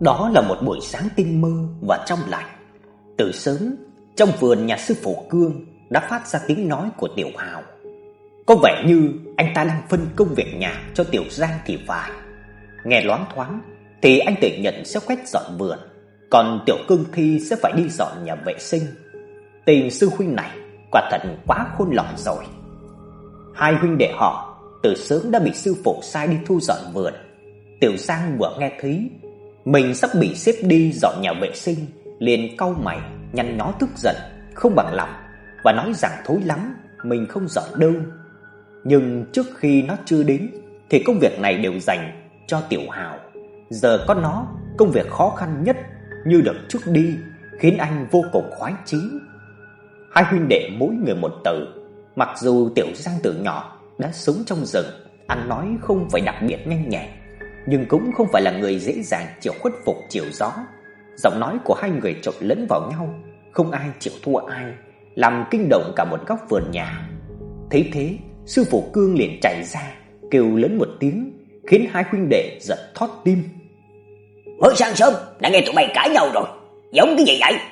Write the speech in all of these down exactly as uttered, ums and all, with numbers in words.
Đó là một buổi sáng tinh mơ và trong lành. Từ sớm, trong vườn nhà sư phụ Cương đã phát ra tiếng nói của Tiểu Hào. Có vẻ như anh ta đang phân công việc nhà cho Tiểu Giang thì phải. Nghe loáng thoáng thì anh tự nhận sẽ quét dọn vườn, còn Tiểu Cương Thi sẽ phải đi dọn nhà vệ sinh. Tên sư huynh này quả thật quá khôn lỏi rồi. Hai huynh đệ họ từ sớm đã bị sư phụ sai đi thu dọn vườn. Tiểu Giang vừa nghe thấy mình sắp bị xếp đi dọn nhà vệ sinh, liền cau mày, nhăn nhó tức giận, không bằng lòng và nói rằng thối lắm, mình không dọn đâu. Nhưng trước khi nó chưa đến thì công việc này đều dành cho Tiểu Hào. Giờ có nó, công việc khó khăn nhất như được trút đi, khiến anh vô cùng khoái chí. Hai huynh đệ mỗi người một từ. Mặc dù Tiểu Giang từ nhỏ đã sống trong rừng, ăn nói không phải đặc biệt nhanh nhẹn, nhưng cũng không phải là người dễ dàng chịu khuất phục chiều gió. Giọng nói của hai người trộn lẫn vào nhau, không ai chịu thua ai, làm kinh động cả một góc vườn nhà. Thấy thế, sư phụ Cương liền chạy ra, kêu lớn một tiếng, khiến hai huynh đệ giật thót tim. Mới sáng sớm đã nghe tụi mày cãi nhau rồi, giống cái gì vậy?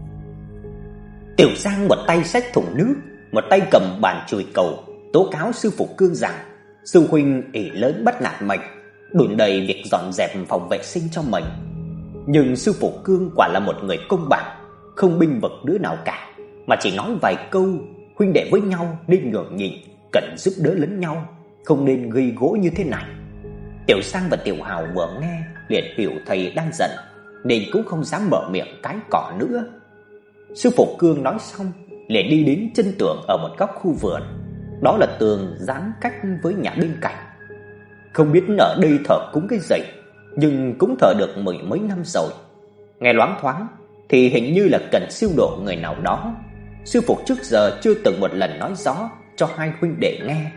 Tiểu Giang một tay xách thùng nước, một tay cầm bàn chùi cầu, tố cáo sư phụ Cương rằng sư huynh ỷ lớn bắt nạt mình, đùn đầy việc dọn dẹp phòng vệ sinh cho mình. Nhưng sư phụ Cương quả là một người công bằng, không binh vực đứa nào cả, mà chỉ nói vài câu huynh đệ với nhau nên nhường nhịn, cần giúp đỡ lẫn nhau, không nên gây gỗ như thế này. Tiểu Giang và Tiểu Hào vừa nghe liền hiểu thầy đang giận, nên cũng không dám mở miệng cãi cọ nữa. Sư phụ Cương nói xong liền đi đến chân tường ở một góc khu vườn. Đó là tường giãn cách với nhà bên cạnh. Không biết ở đây thờ cúng cái gì, nhưng cũng thờ được mười mấy năm rồi. Nghe loáng thoáng thì hình như là cần siêu độ người nào đó. Sư phụ trước giờ chưa từng một lần nói rõ cho hai huynh đệ nghe.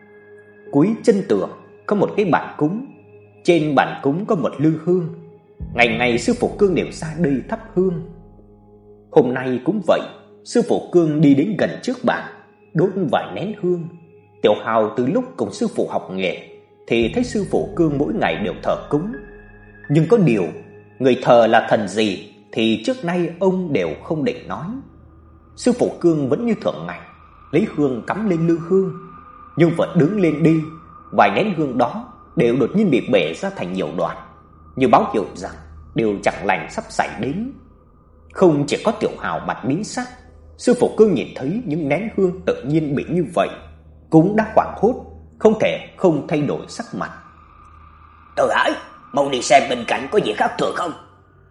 Cuối chân tường có một cái bàn cúng, trên bàn cúng có một lư hương. Ngày ngày sư phụ Cương đều ra đây thắp hương. Hôm nay cũng vậy, sư phụ Cương đi đến gần trước bàn, đốt vài nén hương. Tiểu Hào từ lúc cùng sư phụ học nghề thì thấy sư phụ Cương mỗi ngày đều thờ cúng. Nhưng có điều, người thờ là thần gì thì trước nay ông đều không định nói. Sư phụ Cương vẫn như thường ngày, lấy hương cắm lên lư hương, nhưng vẫn đứng lên đi, vài nén hương đó đều đột nhiên bị bể ra thành nhiều đoạn, như báo hiệu rằng điều chẳng lành sắp xảy đến. Không chỉ có Tiểu Hào mặt biến sắc, sư phụ Cương nhìn thấy những nén hương tự nhiên bị như vậy cũng đã hoảng hốt, không thể không thay đổi sắc mặt. Từ Hải, mau đi xem bên cạnh có gì khác thường không?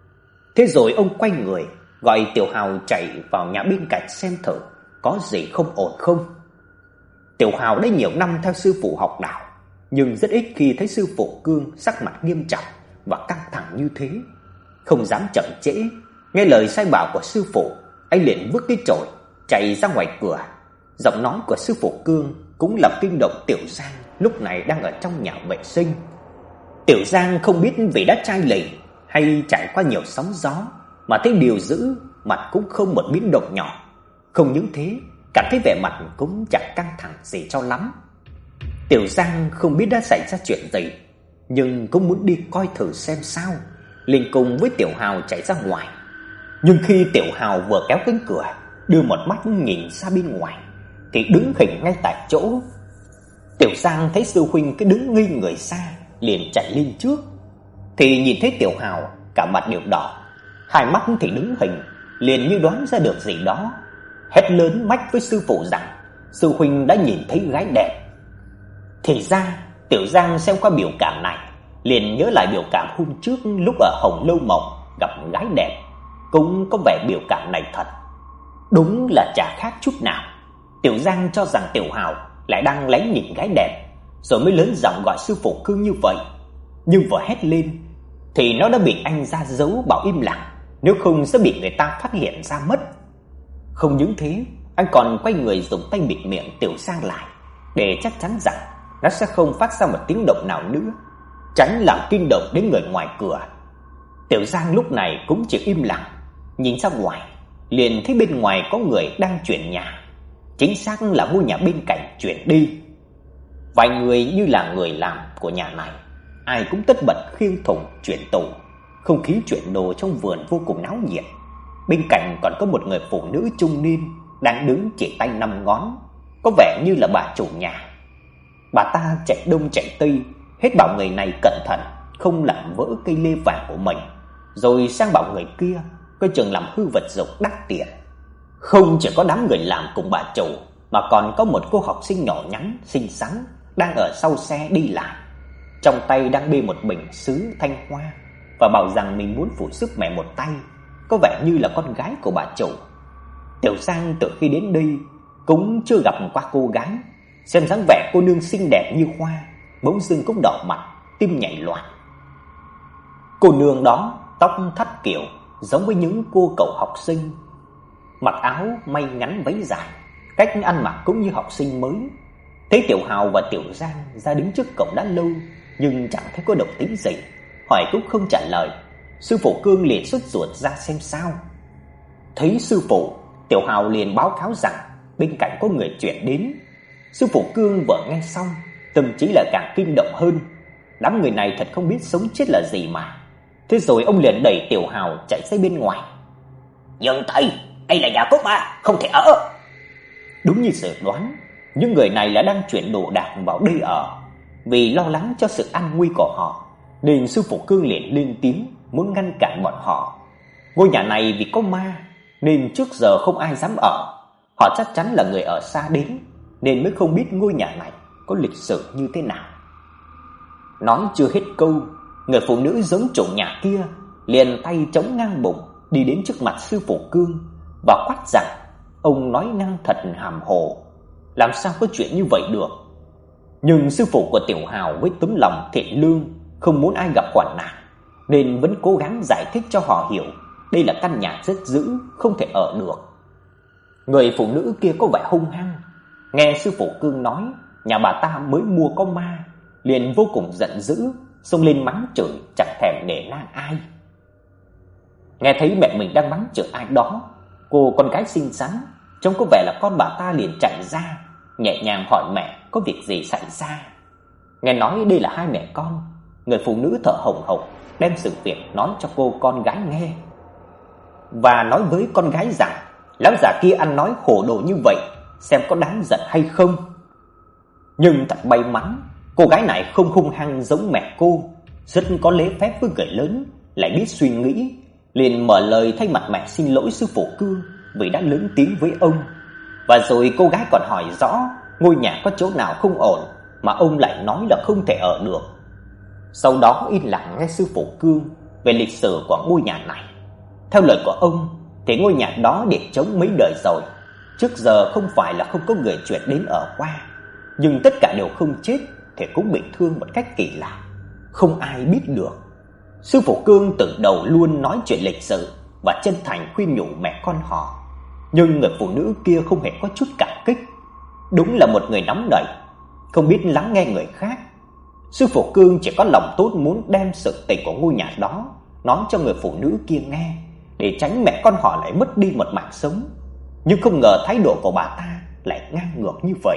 Thế rồi ông quay người gọi Tiểu Hào chạy vào nhà bên cạnh xem thử có gì không ổn không. Tiểu Hào đã nhiều năm theo sư phụ học đạo, nhưng rất ít khi thấy sư phụ Cương sắc mặt nghiêm trọng và căng thẳng như thế. Không dám chậm trễ, nghe lời sai bảo của sư phụ, anh liền vứt cái chổi chạy ra ngoài cửa. Giọng nói của sư phụ Cương cũng làm kinh động Tiểu Giang lúc này đang ở trong nhà vệ sinh. Tiểu Giang không biết vì đã chai lì hay trải qua nhiều sóng gió mà thấy điều dữ, mặt cũng không một biến động nhỏ. Không những thế, cảm thấy vẻ mặt cũng chẳng căng thẳng gì cho lắm. Tiểu Giang không biết đã xảy ra chuyện gì, nhưng cũng muốn đi coi thử xem sao, liền cùng với Tiểu Hào chạy ra ngoài. Nhưng khi Tiểu Hào vừa kéo cánh cửa, đưa một mắt nhìn ra bên ngoài, thì đứng hình ngay tại chỗ. Tiểu Giang thấy sư huynh cứ đứng ngây người xa, liền chạy lên trước. Thì nhìn thấy Tiểu Hào cả mặt đều đỏ, hai mắt thì đứng hình, liền như đoán ra được gì đó, hét lớn mách với sư phụ rằng sư huynh đã nhìn thấy gái đẹp. Thì ra Tiểu Giang xem qua biểu cảm này, liền nhớ lại biểu cảm hôm trước lúc ở Hồng Lâu Mộng gặp gái đẹp, cũng có vẻ biểu cảm này thật. Đúng là chả khác chút nào. Tiểu Giang cho rằng Tiểu Hào lại đang lén nhìn gái đẹp, rồi mới lớn giọng gọi sư phụ Cương như vậy. Nhưng vừa hét lên thì nó đã bị anh ra dấu bảo im lặng, nếu không sẽ bị người ta phát hiện ra mất. Không những thế, anh còn quay người dùng tay bịt miệng Tiểu Giang lại, để chắc chắn rằng nó sẽ không phát ra một tiếng động nào nữa, tránh làm kinh động đến người ngoài cửa. Tiểu Giang lúc này cũng chỉ im lặng, nhìn ra ngoài, liền thấy bên ngoài có người đang chuyển nhà, chính xác là ngôi nhà bên cạnh chuyển đi. Vài người như là người làm của nhà này, ai cũng tất bật khiêng thùng chuyển tủ, Không khí chuyển đồ trong vườn vô cùng náo nhiệt. Bên cạnh còn có một người phụ nữ trung niên đang đứng chỉ tay năm ngón, có vẻ như là bà chủ nhà. Bà ta chạy đông chạy tây, hết bảo người này cẩn thận không làm vỡ cây lê vàng của mình, rồi sang bảo người kia coi chừng làm hư vật dụng đắt tiền. Không chỉ có đám người làm cùng bà chủ, mà còn có một cô học sinh nhỏ nhắn xinh xắn đang ở sau xe đi lại, trong tay đang bê một bình sứ thanh hoa, và bảo rằng mình muốn phụ giúp mẹ một tay, có vẻ như là con gái của bà chủ. Tiểu Giang từ khi đến đây cũng chưa gặp qua cô gái, xem dáng vẻ cô nương xinh đẹp như hoa, bỗng dưng cũng đỏ mặt, tim nhảy loạn. Cô nương đó tóc thắt kiểu giống với những cô cậu học sinh, mặc áo may ngắn váy dài, cách ăn mặc cũng như học sinh mới. Thấy Tiểu Hào và Tiểu Giang ra đứng trước cổng đã lâu, nhưng chẳng thấy có động tĩnh gì, hỏi cũng không trả lời. Sư phụ Cương liền sốt ruột ra xem sao. Thấy sư phụ, Tiểu Hào liền báo cáo rằng bên cạnh có người chuyển đến. Sư phụ Cương vừa nghe xong, tâm trí lại càng kinh động hơn. Đám người này thật không biết sống chết là gì mà. Thế rồi ông liền đẩy Tiểu Hào chạy ra bên ngoài. "Dừng tay, đây là nhà cốt ma, không thể ở." Đúng như dự đoán, những người này là đang chuyển đồ đạc vào đây ở. Vì lo lắng cho sự an nguy của họ, nên sư phụ Cương liền lên tiếng muốn ngăn cản bọn họ. Ngôi nhà này vì có ma nên trước giờ không ai dám ở. Họ chắc chắn là người ở xa đến, nên mới không biết ngôi nhà này có lịch sử như thế nào. Nói chưa hết câu, người phụ nữ giống chủ nhà kia liền tay chống ngang bụng đi đến trước mặt sư phụ Cương và quát rằng ông nói năng thật hàm hồ, làm sao có chuyện như vậy được. Nhưng sư phụ của Tiểu Hào với tấm lòng thiện lương, không muốn ai gặp hoạn nạn, nên vẫn cố gắng giải thích cho họ hiểu đây là căn nhà rất dữ, không thể ở được. Người phụ nữ kia có vẻ hung hăng, nghe sư phụ Cương nói nhà bà ta mới mua có ma, liền vô cùng giận dữ, xông lên mắng chửi chẳng thèm nể nang ai. Nghe thấy mẹ mình đang mắng chửi ai đó, cô con gái xinh xắn trông có vẻ là con bà ta liền chạy ra, nhẹ nhàng hỏi mẹ có việc gì xảy ra. Nghe nói đây là hai mẹ con, người phụ nữ thở hổn hộc đem sự việc nói cho cô con gái nghe, và nói với con gái rằng lão già kia ăn nói hồ đồ như vậy, xem có đáng giận hay không. Nhưng thật may mắn, cô gái này không hung hăng giống mẹ cô, rất có lễ phép với người lớn, lại biết suy nghĩ, liền mở lời thay mặt mẹ xin lỗi sư phụ Cương vì đã lớn tiếng với ông. Và rồi cô gái còn hỏi rõ ngôi nhà có chỗ nào không ổn mà ông lại nói là không thể ở được. Sau đó yên lặng nghe sư phụ Cương về lịch sử của ngôi nhà này. Theo lời của ông thì ngôi nhà đó để trống mấy đời rồi, trước giờ không phải là không có người chuyển đến ở qua, nhưng tất cả đều không chết thì cũng bị thương một cách kỳ lạ, không ai biết được. Sư phụ Cương từ đầu luôn nói chuyện lịch sử và chân thành khuyên nhủ mẹ con họ, nhưng người phụ nữ kia không hề có chút cảm kích. Đúng là một người nóng nảy, không biết lắng nghe người khác. Sư phụ Cương chỉ có lòng tốt muốn đem sự tình của ngôi nhà đó nói cho người phụ nữ kia nghe, để tránh mẹ con họ lại mất đi một mạng sống. Nhưng không ngờ thái độ của bà ta lại ngang ngược như vậy.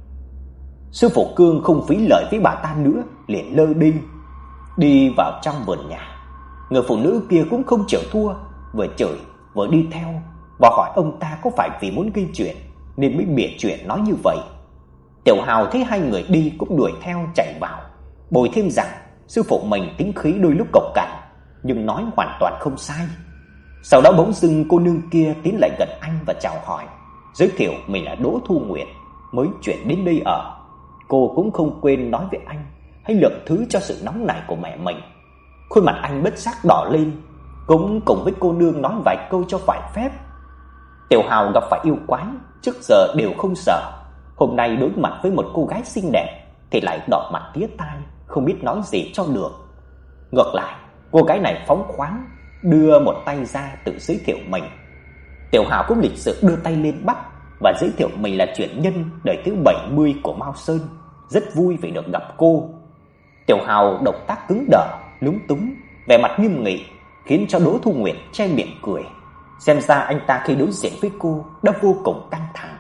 Sư phụ Cương không phí lời với bà ta nữa, liền lơ đinh đi vào trong vườn nhà. Người phụ nữ kia cũng không chịu thua, vừa chửi vừa đi theo và hỏi ông ta có phải vì muốn gây chuyện nên mới bịa chuyện nói như vậy. Tiểu Hào thấy hai người đi cũng đuổi theo chạy vào, bồi thêm rằng sư phụ mình tính khí đôi lúc cộc cằn, nhưng nói hoàn toàn không sai. Sau đó bỗng dưng cô nương kia tiến lại gần anh và chào hỏi, giới thiệu mình là Đỗ Thu Nguyệt, mới chuyển đến đây ở. Cô cũng không quên nói với anh hãy lượng thứ cho sự nóng nảy của mẹ mình. Khuôn mặt anh bất giác đỏ lên, cũng cùng với cô nương nói vài câu cho phải phép. Tiểu Hào gặp phải yêu quái trước giờ đều không sợ, hôm nay đối mặt với một cô gái xinh đẹp thì lại đỏ mặt tía tai, không biết nói gì cho được. Ngược lại, cô gái này phóng khoáng, đưa một tay ra tự giới thiệu mình. Tiểu Hào cũng lịch sự đưa tay lên bắt và giới thiệu mình là truyền nhân đời thứ bảy mươi của Mao Sơn, rất vui vì được gặp cô. Tiểu Hào động tác cứng đờ, lúng túng, vẻ mặt nghiêm nghị, khiến cho Đỗ Thu Nguyệt che miệng cười. Xem ra anh ta khi đối diện với cô đã vô cùng căng thẳng.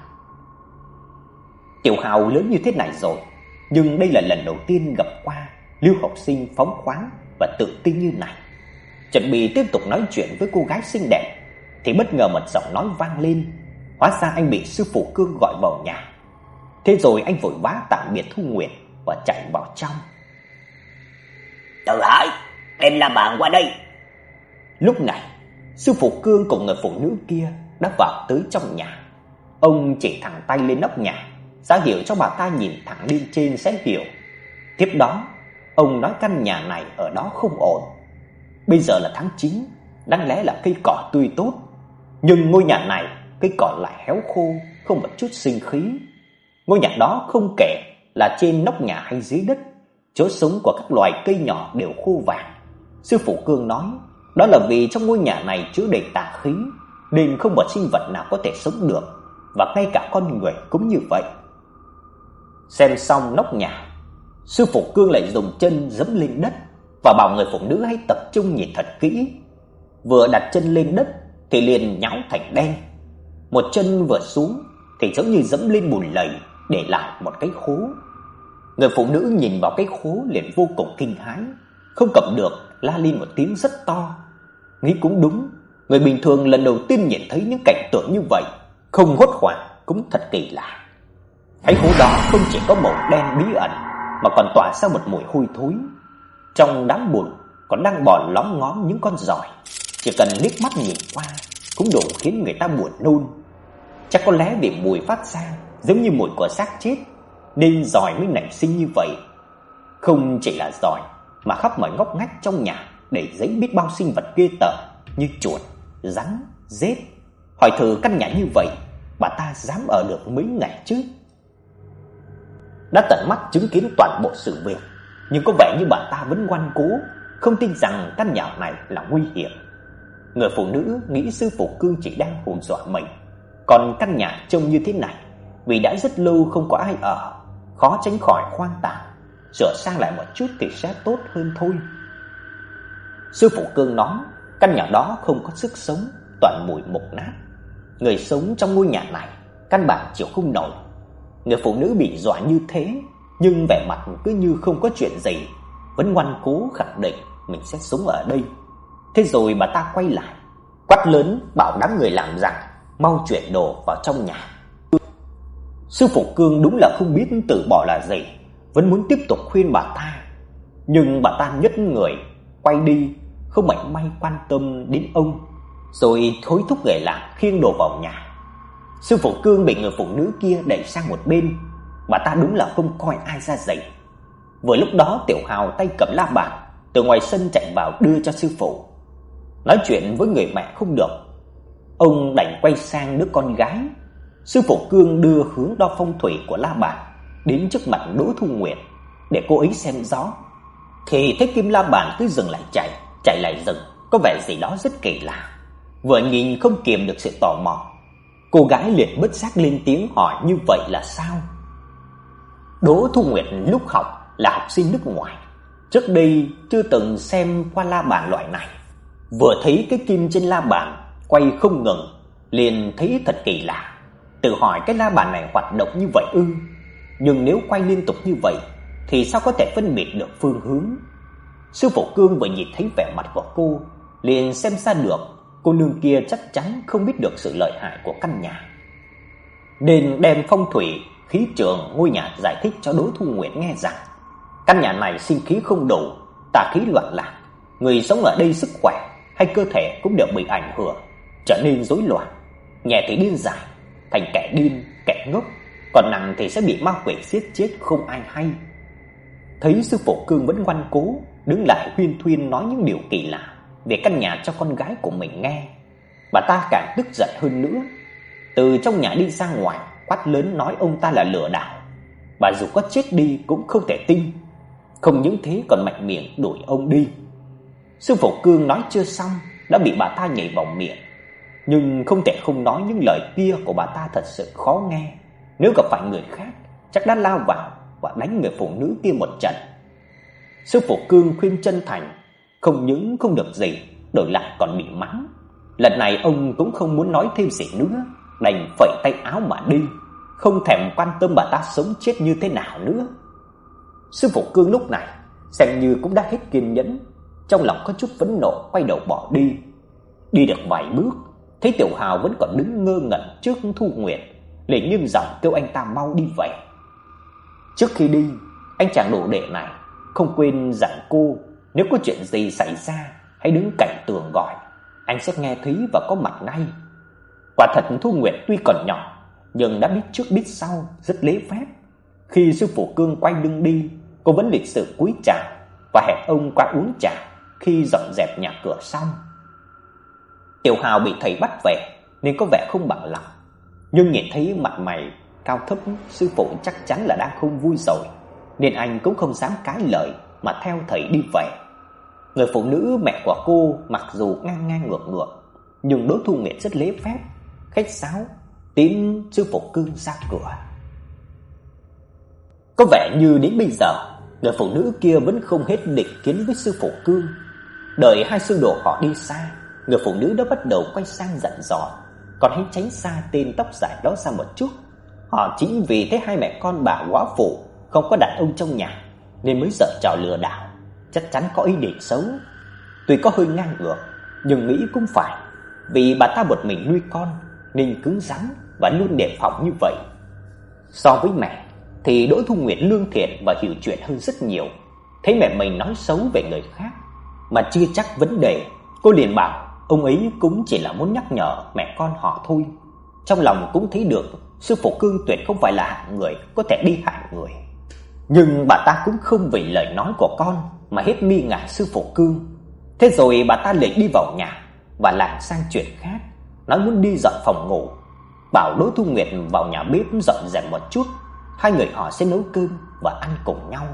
Tiểu Hào lớn như thế này rồi, nhưng đây là lần đầu tiên gặp qua lưu học sinh phóng khoáng và tự tin như này. chuẩn bị tiếp tục nói chuyện với cô gái xinh đẹp thì bất ngờ một giọng nói vang lên. Hóa ra anh bị sư phụ Cương gọi vào nhà. Thế rồi anh vội vã tạm biệt Thu Nguyệt và chạy vào trong. Từ Hải, đem La Bàn qua đây. Lúc này, sư phụ Cương cùng người phụ nữ kia đã vào tới trong nhà. Ông chỉ thẳng tay lên nóc nhà, ra hiệu cho bà ta nhìn thẳng lên trên sẽ hiểu. Tiếp đó, ông nói căn nhà này ở đó không ổn. Bây giờ là tháng chín, đáng lẽ là cây cỏ tươi tốt, nhưng ngôi nhà này cây cỏ lại héo khô, không một chút sinh khí. Ngôi nhà đó không kể là trên nóc nhà hay dưới đất, chỗ sống của các loài cây nhỏ đều khô vàng. Sư phụ Cương nói, đó là vì trong ngôi nhà này chứa đầy tà khí, nên không một sinh vật nào có thể sống được, và ngay cả con người cũng như vậy. Xem xong nóc nhà, sư phụ Cương lại dùng chân giẫm lên đất và bảo người phụ nữ hãy tập trung nhìn thật kỹ. Vừa đặt chân lên đất thì liền nhão thành đen. Một chân vừa xuống thì giống như giẫm lên bùn lầy, để lại một cái khố. Người phụ nữ nhìn vào cái khố liền vô cùng kinh hãi, không cầm được la lên một tiếng rất to. Nghĩ cũng đúng, người bình thường lần đầu tiên nhìn thấy những cảnh tượng như vậy, không hốt hoảng cũng thật kỳ lạ. Cái hố đó không chỉ có màu đen bí ẩn mà còn tỏa ra một mùi hôi thối. Trong đám bùn còn đang bò lóm ngóm những con giòi, chỉ cần liếc mắt nhìn qua cũng đủ khiến người ta buồn nôn. Chắc có lẽ vì mùi phát ra giống như mùi của xác chết nên giòi mới nảy sinh như vậy. Không chỉ là giòi mà khắp mọi ngóc ngách trong nhà đầy giấy biết bao sinh vật ghê tởm như chuột, rắn, rết. Hỏi thử căn nhà như vậy, bà ta dám ở được mấy ngày chứ? Đã tận mắt chứng kiến toàn bộ sự việc, nhưng có vẻ như bà ta vẫn ngoan cố, không tin rằng căn nhà này là nguy hiểm. Người phụ nữ nghĩ sư phụ Cương chỉ đang hù dọa mình, còn căn nhà trông như thế này vì đã rất lâu không có ai ở, khó tránh khỏi hoang tàn, sửa sang lại một chút thì sẽ tốt hơn thôi. Sư phụ Cương nói căn nhà đó không có sức sống, toàn mùi mục nát. Người sống trong ngôi nhà này căn bản chịu không nổi. Người phụ nữ bị dọa như thế nhưng vẻ mặt cứ như không có chuyện gì, vẫn ngoan cố khẳng định mình sẽ sống ở đây. Thế rồi bà ta quay lại, quát lớn bảo đám người làm rằng mau chuyển đồ vào trong nhà. Sư phụ Cương đúng là không biết từ bỏ là gì, vẫn muốn tiếp tục khuyên bà ta, nhưng bà ta nhất người quay đi, không mảy may quan tâm đến ông, rồi thối thúc người làm khiêng đồ vào nhà. Sư phụ Cương bị người phụ nữ kia đẩy sang một bên, bà ta đúng là không coi ai ra gì. Vừa lúc đó Tiểu Hào tay cầm la bàn từ ngoài sân chạy vào đưa cho sư phụ. Nói chuyện với người mẹ không được, ông đành quay sang đứa con gái. Sư phụ Cương đưa hướng đo phong thủy của la bàn đến trước mặt Đỗ Thu Nguyệt để cô ấy xem rõ, thì thấy kim la bàn cứ dừng lại chạy, chạy lại dừng, có vẻ gì đó rất kỳ lạ. Vừa nhìn không kiềm được sự tò mò, cô gái liền bất giác lên tiếng hỏi như vậy là sao. Đỗ Thu Nguyệt lúc học là học sinh nước ngoài, trước đây chưa từng xem qua la bàn loại này. Vừa thấy cái kim trên la bàn quay không ngừng, liền thấy thật kỳ lạ, tự hỏi cái la bàn này hoạt động như vậy ư? Nhưng nếu quay liên tục như vậy thì sao có thể phân biệt được phương hướng? Sư phụ Cương vừa nhìn thấy vẻ mặt của cô, liền xem ra được cô nương kia chắc chắn không biết được sự lợi hại của căn nhà, nên đem phong thủy khí trường ngôi nhà giải thích cho Đỗ Thu Nguyệt nghe rằng căn nhà này sinh khí không đủ, tà khí loạn lạc, người sống ở đây sức khỏe hay cơ thể cũng đều bị ảnh hưởng, trở nên rối loạn, nhẹ thì điên dại, thành kẻ điên, kẻ ngốc, còn nặng thì sẽ bị ma quỷ giết chết không ai hay. Thấy sư phụ Cương vẫn ngoan cố đứng lại huyên thuyên nói những điều kỳ lạ về căn nhà cho con gái của mình nghe, bà ta càng tức giận hơn nữa, từ trong nhà đi ra ngoài quát lớn nói ông ta là lừa đảo. Bà dù có chết đi cũng không thể tin, không những thế còn mạnh miệng đuổi ông đi. Sư phụ Cương nói chưa xong đã bị bà ta nhảy vào miệng, nhưng không thể không nói những lời kia của bà ta thật sự khó nghe. Nếu gặp phải người khác chắc đã lao vào và đánh người phụ nữ kia một trận. Sư phụ Cương khuyên chân thành, không những không được gì, đổi lại còn bị mắng. Lần này ông cũng không muốn nói thêm gì nữa, đành phẩy tay áo mà đi, không thèm quan tâm bà ta sống chết như thế nào nữa. Sư phụ Cương lúc này xem như cũng đã hết kiên nhẫn, trong lòng có chút phẫn nộ, quay đầu bỏ đi. Đi được vài bước, thấy Tiểu Hào vẫn còn đứng ngơ ngẩn trước Thu Nguyệt, liền nhưng giọng kêu anh ta mau đi về. Trước khi đi, anh chàng đồ đệ này không quên dặn cô nếu có chuyện gì xảy ra hãy đứng cạnh tường gọi, anh sẽ nghe thấy và có mặt ngay. Quả thật Thu Nguyệt tuy còn nhỏ nhưng đã biết trước biết sau, rất lễ phép. Khi sư phụ Cương quay lưng đi, cô vẫn lịch sự cúi chào và hẹn ông qua uống trà khi dọn dẹp nhà cửa xong. Tiểu Hào bị thầy bắt về nên có vẻ không bằng lòng, nhưng nhìn thấy mặt mày cao thấp sư phụ chắc chắn là đang không vui rồi, nên anh cũng không dám cãi lời mà theo thầy đi về. Người phụ nữ mẹ của cô mặc dù ngang ngang ngược ngược, nhưng đối Thu Nguyệt rất lễ phép, khách sáo tiễn sư phụ Cương ra cửa. Có vẻ như đến bây giờ người phụ nữ kia vẫn không hết định kiến với sư phụ Cương. Đợi hai sư đồ họ đi xa, người phụ nữ đã bắt đầu quay sang dặn dò, còn hãy tránh xa tên tóc dài đó ra một chút. Họ chính vì thấy hai mẹ con bà góa phụ không có đàn ông trong nhà nên mới giở trò lừa đảo, chắc chắn có ý định xấu. Tuy có hơi ngang ngược nhưng nghĩ cũng phải, vì bà ta một mình nuôi con nên cứng rắn và luôn đề phòng như vậy. So với mẹ thì Đỗ Thu Nguyệt lương thiện và hiểu chuyện hơn rất nhiều. Thấy mẹ mình nói xấu về người khác mà chưa chắc vấn đề, cô liền bảo ông ấy cũng chỉ là muốn nhắc nhở mẹ con họ thôi. Trong lòng cũng thấy được sư phụ Cương tuyệt không phải là hạng người có thể đi hại người. Nhưng bà ta cũng không vì lời nói của con mà hết nghi ngại sư phụ Cương. Thế rồi bà ta liền đi vào nhà và làm sang chuyện khác, nói muốn đi dọn phòng ngủ, bảo Đỗ Thu Nguyệt vào nhà bếp dọn dẹp một chút, hai người họ sẽ nấu cơm và ăn cùng nhau.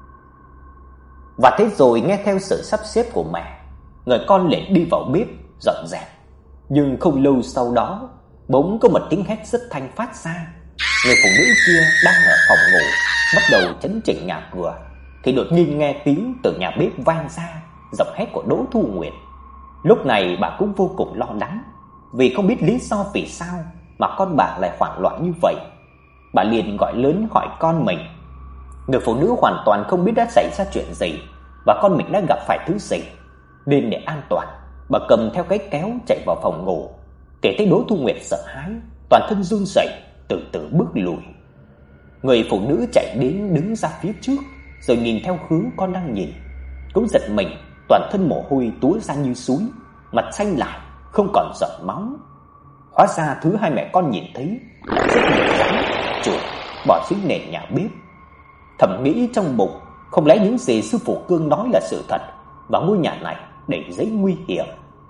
Và thế rồi nghe theo sự sắp xếp của mẹ, người con liền đi vào bếp dọn dẹp. Nhưng không lâu sau đó, bỗng có một tiếng hét rất thanh phát ra. Người phụ nữ kia đang ở phòng ngủ bắt đầu chấn chỉnh nhà cửa thì đột nhiên nghe tiếng từ nhà bếp vang ra, giọng hét của Đỗ Thu Nguyệt. Lúc này bà cũng vô cùng lo lắng, vì không biết lý do vì sao mà con bà lại hoảng loạn như vậy. Bà liền gọi lớn hỏi con mình. Người phụ nữ hoàn toàn không biết đã xảy ra chuyện gì và con mình đã gặp phải thứ gì, nên để an toàn, bà cầm theo cái kéo chạy vào phòng ngủ. Kể thấy Đỗ Thu Nguyệt sợ hãi, toàn thân run rẩy, từ từ bước lùi. Người phụ nữ chạy đến đứng ra phía trước, rồi nhìn theo hướng con đang nhìn, cũng giật mình, toàn thân mồ hôi túa ra như suối, mặt xanh lại, không còn giọt máu. Hóa ra thứ hai mẹ con nhìn thấy là rất nhiều rắn, chuột bò xuống nền nhà bếp. Thầm nghĩ trong bụng, không lẽ những gì sư phụ Cương nói là sự thật và ngôi nhà này đầy giấy nguy hiểm.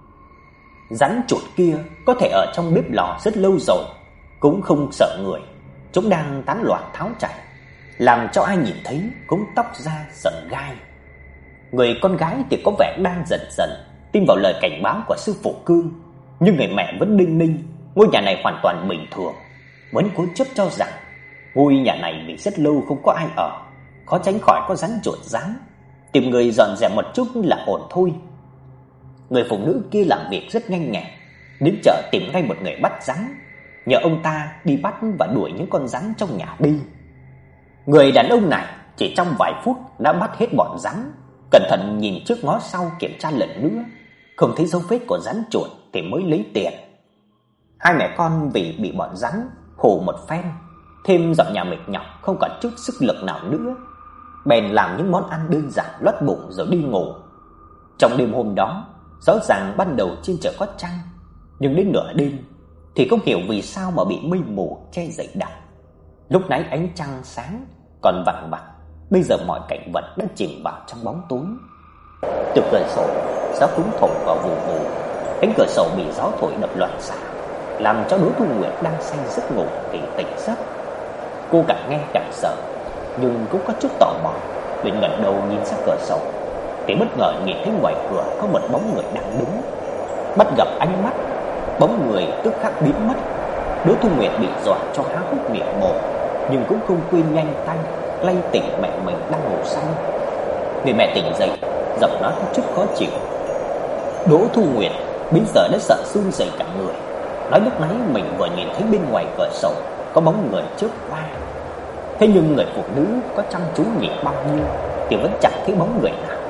Rắn chuột kia có thể ở trong bếp lò rất lâu rồi, cũng không sợ người. Chúng đang tán loạn tháo chạy, làm cho ai nhìn thấy cũng tóc da sởn gai. Người con gái thì có vẻ đang dần dần tin vào lời cảnh báo của sư phụ Cương, nhưng người mẹ vẫn đinh ninh ngôi nhà này hoàn toàn bình thường, vẫn cố chấp cho rằng ngôi nhà này vì rất lâu không có ai ở, khó tránh khỏi có rắn chuột rắn, tìm người dọn dẹp một chút là ổn thôi. Người phụ nữ kia làm việc rất nhanh nhẹn, đến chợ tìm ngay một người bắt rắn, nhờ ông ta đi bắt và đuổi những con rắn trong nhà đi. Người đàn ông này chỉ trong vài phút đã bắt hết bọn rắn, cẩn thận nhìn trước ngó sau kiểm tra lần nữa, không thấy dấu vết của rắn chuột thì mới lấy tiền. Hai mẹ con vì bị bọn rắn hù một phen, thêm dọn nhà mệt nhọc không còn chút sức lực nào nữa, bèn làm những món ăn đơn giản lót bụng rồi đi ngủ. Trong đêm hôm đó, rõ ràng ban đầu trên trời có trăng, nhưng đến nửa đêm thì không hiểu vì sao mà bị mây mù che dày đặc. Lúc nãy ánh trăng sáng còn vằn vặt, bây giờ mọi cảnh vật đã chìm vào trong bóng tối. Từ cửa sổ, gió cũng thổi vào vù vù, cánh cửa sổ bị gió thổi đập loạn xạ, làm cho Đỗ Thu Nguyệt đang say giấc ngủ thì tỉnh giấc. Cô càng nghe càng sợ, nhưng cũng có chút tò mò, liền ngẩng đầu nhìn ra cửa sổ, thì bất ngờ nhìn thấy ngoài cửa có một bóng người đang đứng. Bắt gặp ánh mắt, bóng người tức khắc biến mất. Đỗ Thu Nguyệt bị dọa cho há hốc miệng mồm, nhưng cũng không quên nhanh tay lay tỉnh mẹ mình đang ngủ say. Người mẹ tỉnh dậy, giọng nói có chút khó chịu. Đỗ Thu Nguyệt bây giờ đã sợ run rẩy cả người, nói lúc nãy mình vừa nhìn thấy bên ngoài cửa sổ có bóng người chớp qua. Thế nhưng người phụ nữ có chăm chú nhìn bao nhiêu thì vẫn chẳng thấy bóng người nào.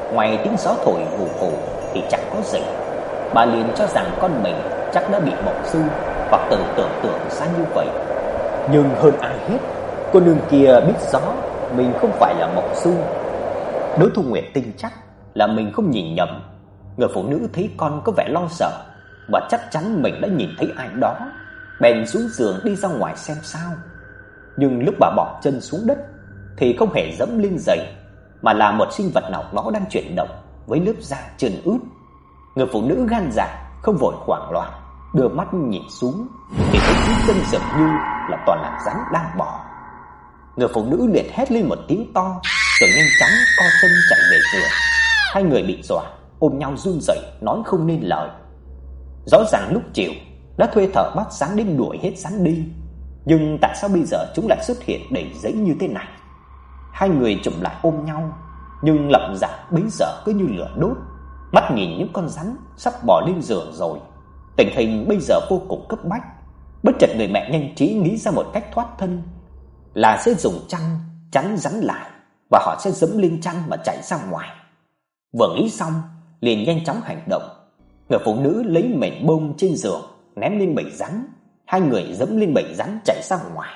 ngoài tiếng gió thổi vù vù thì chẳng có gì. Bà liền cho rằng con mình chắc đã bị mộng du, hoặc từng tưởng tượng ra như vậy. Nhưng hơn ai hết, cô nương kia biết rõ mình không phải là mộng du. Đỗ Thu Nguyệt tin chắc là mình không nhìn nhầm. Người phụ nữ thấy con có vẻ lo sợ và chắc chắn mình đã nhìn thấy ai đó, bèn xuống giường đi ra ngoài xem sao. Nhưng lúc bà bỏ chân xuống đất thì không hề dẫm lên giày, mà là một sinh vật nào đó đang chuyển động với lớp da trơn ướt. Người phụ nữ gan dạ không vội hoảng loạn, đưa mắt nhìn xuống thì thấy dưới chân dường như là toàn là rắn đang bò. Người phụ nữ liền hét lên một tiếng to, rồi nhanh chóng co chân chạy về giường. Hai người bị dọa ôm nhau run rẩy, nói không nên lời. Rõ ràng lúc chiều đã thuê thợ bắt rắn đến đuổi hết rắn đi, nhưng tại sao bây giờ chúng lại xuất hiện đầy giấy như thế này? Hai người chụm lại ôm nhau, nhưng lòng dạ bấy giờ cứ như lửa đốt, mắt nhìn những con rắn sắp bò lên giường rồi. Tình hình bây giờ vô cùng cấp bách. Bất chợt người mẹ nhanh trí nghĩ ra một cách thoát thân, là sẽ dùng chăn chắn rắn lại và họ sẽ giẫm lên chăn mà chạy ra ngoài. Vừa nghĩ xong, liền nhanh chóng hành động. Người phụ nữ lấy mền bông trên giường ném lên bầy rắn, hai người giẫm lên bầy rắn chạy ra ngoài.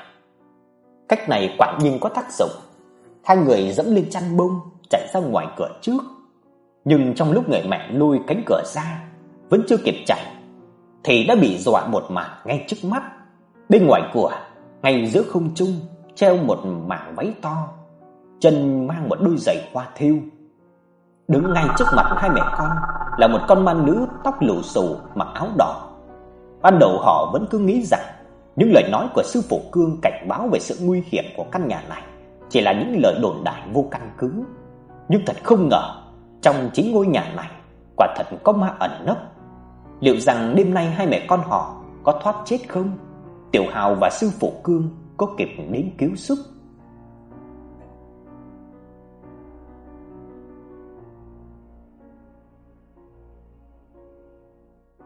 Cách này quả nhiên có tác dụng. Hai người giẫm lên chăn bông chạy ra ngoài cửa trước. Nhưng trong lúc người mẹ lôi cánh cửa ra, vẫn chưa kịp chạy thì đã bị dọa một màn ngay trước mắt. Bên ngoài cửa, ngay giữa không trung treo một mảng váy to, chân mang một đôi giày hoa thêu. Đứng ngay trước mặt hai mẹ con là một con ma nữ tóc lù xù, mặc áo đỏ. Ban đầu họ vẫn cứ nghĩ rằng những lời nói của sư phụ Cương cảnh báo về sự nguy hiểm của căn nhà này chỉ là những lời đồn đại vô căn cứ. Nhưng thật không ngờ, trong chính ngôi nhà này quả thật có ma ẩn nấp. Liệu rằng đêm nay hai mẹ con họ có thoát chết không? Tiểu Hào và sư phụ Cương có kịp đến cứu giúp?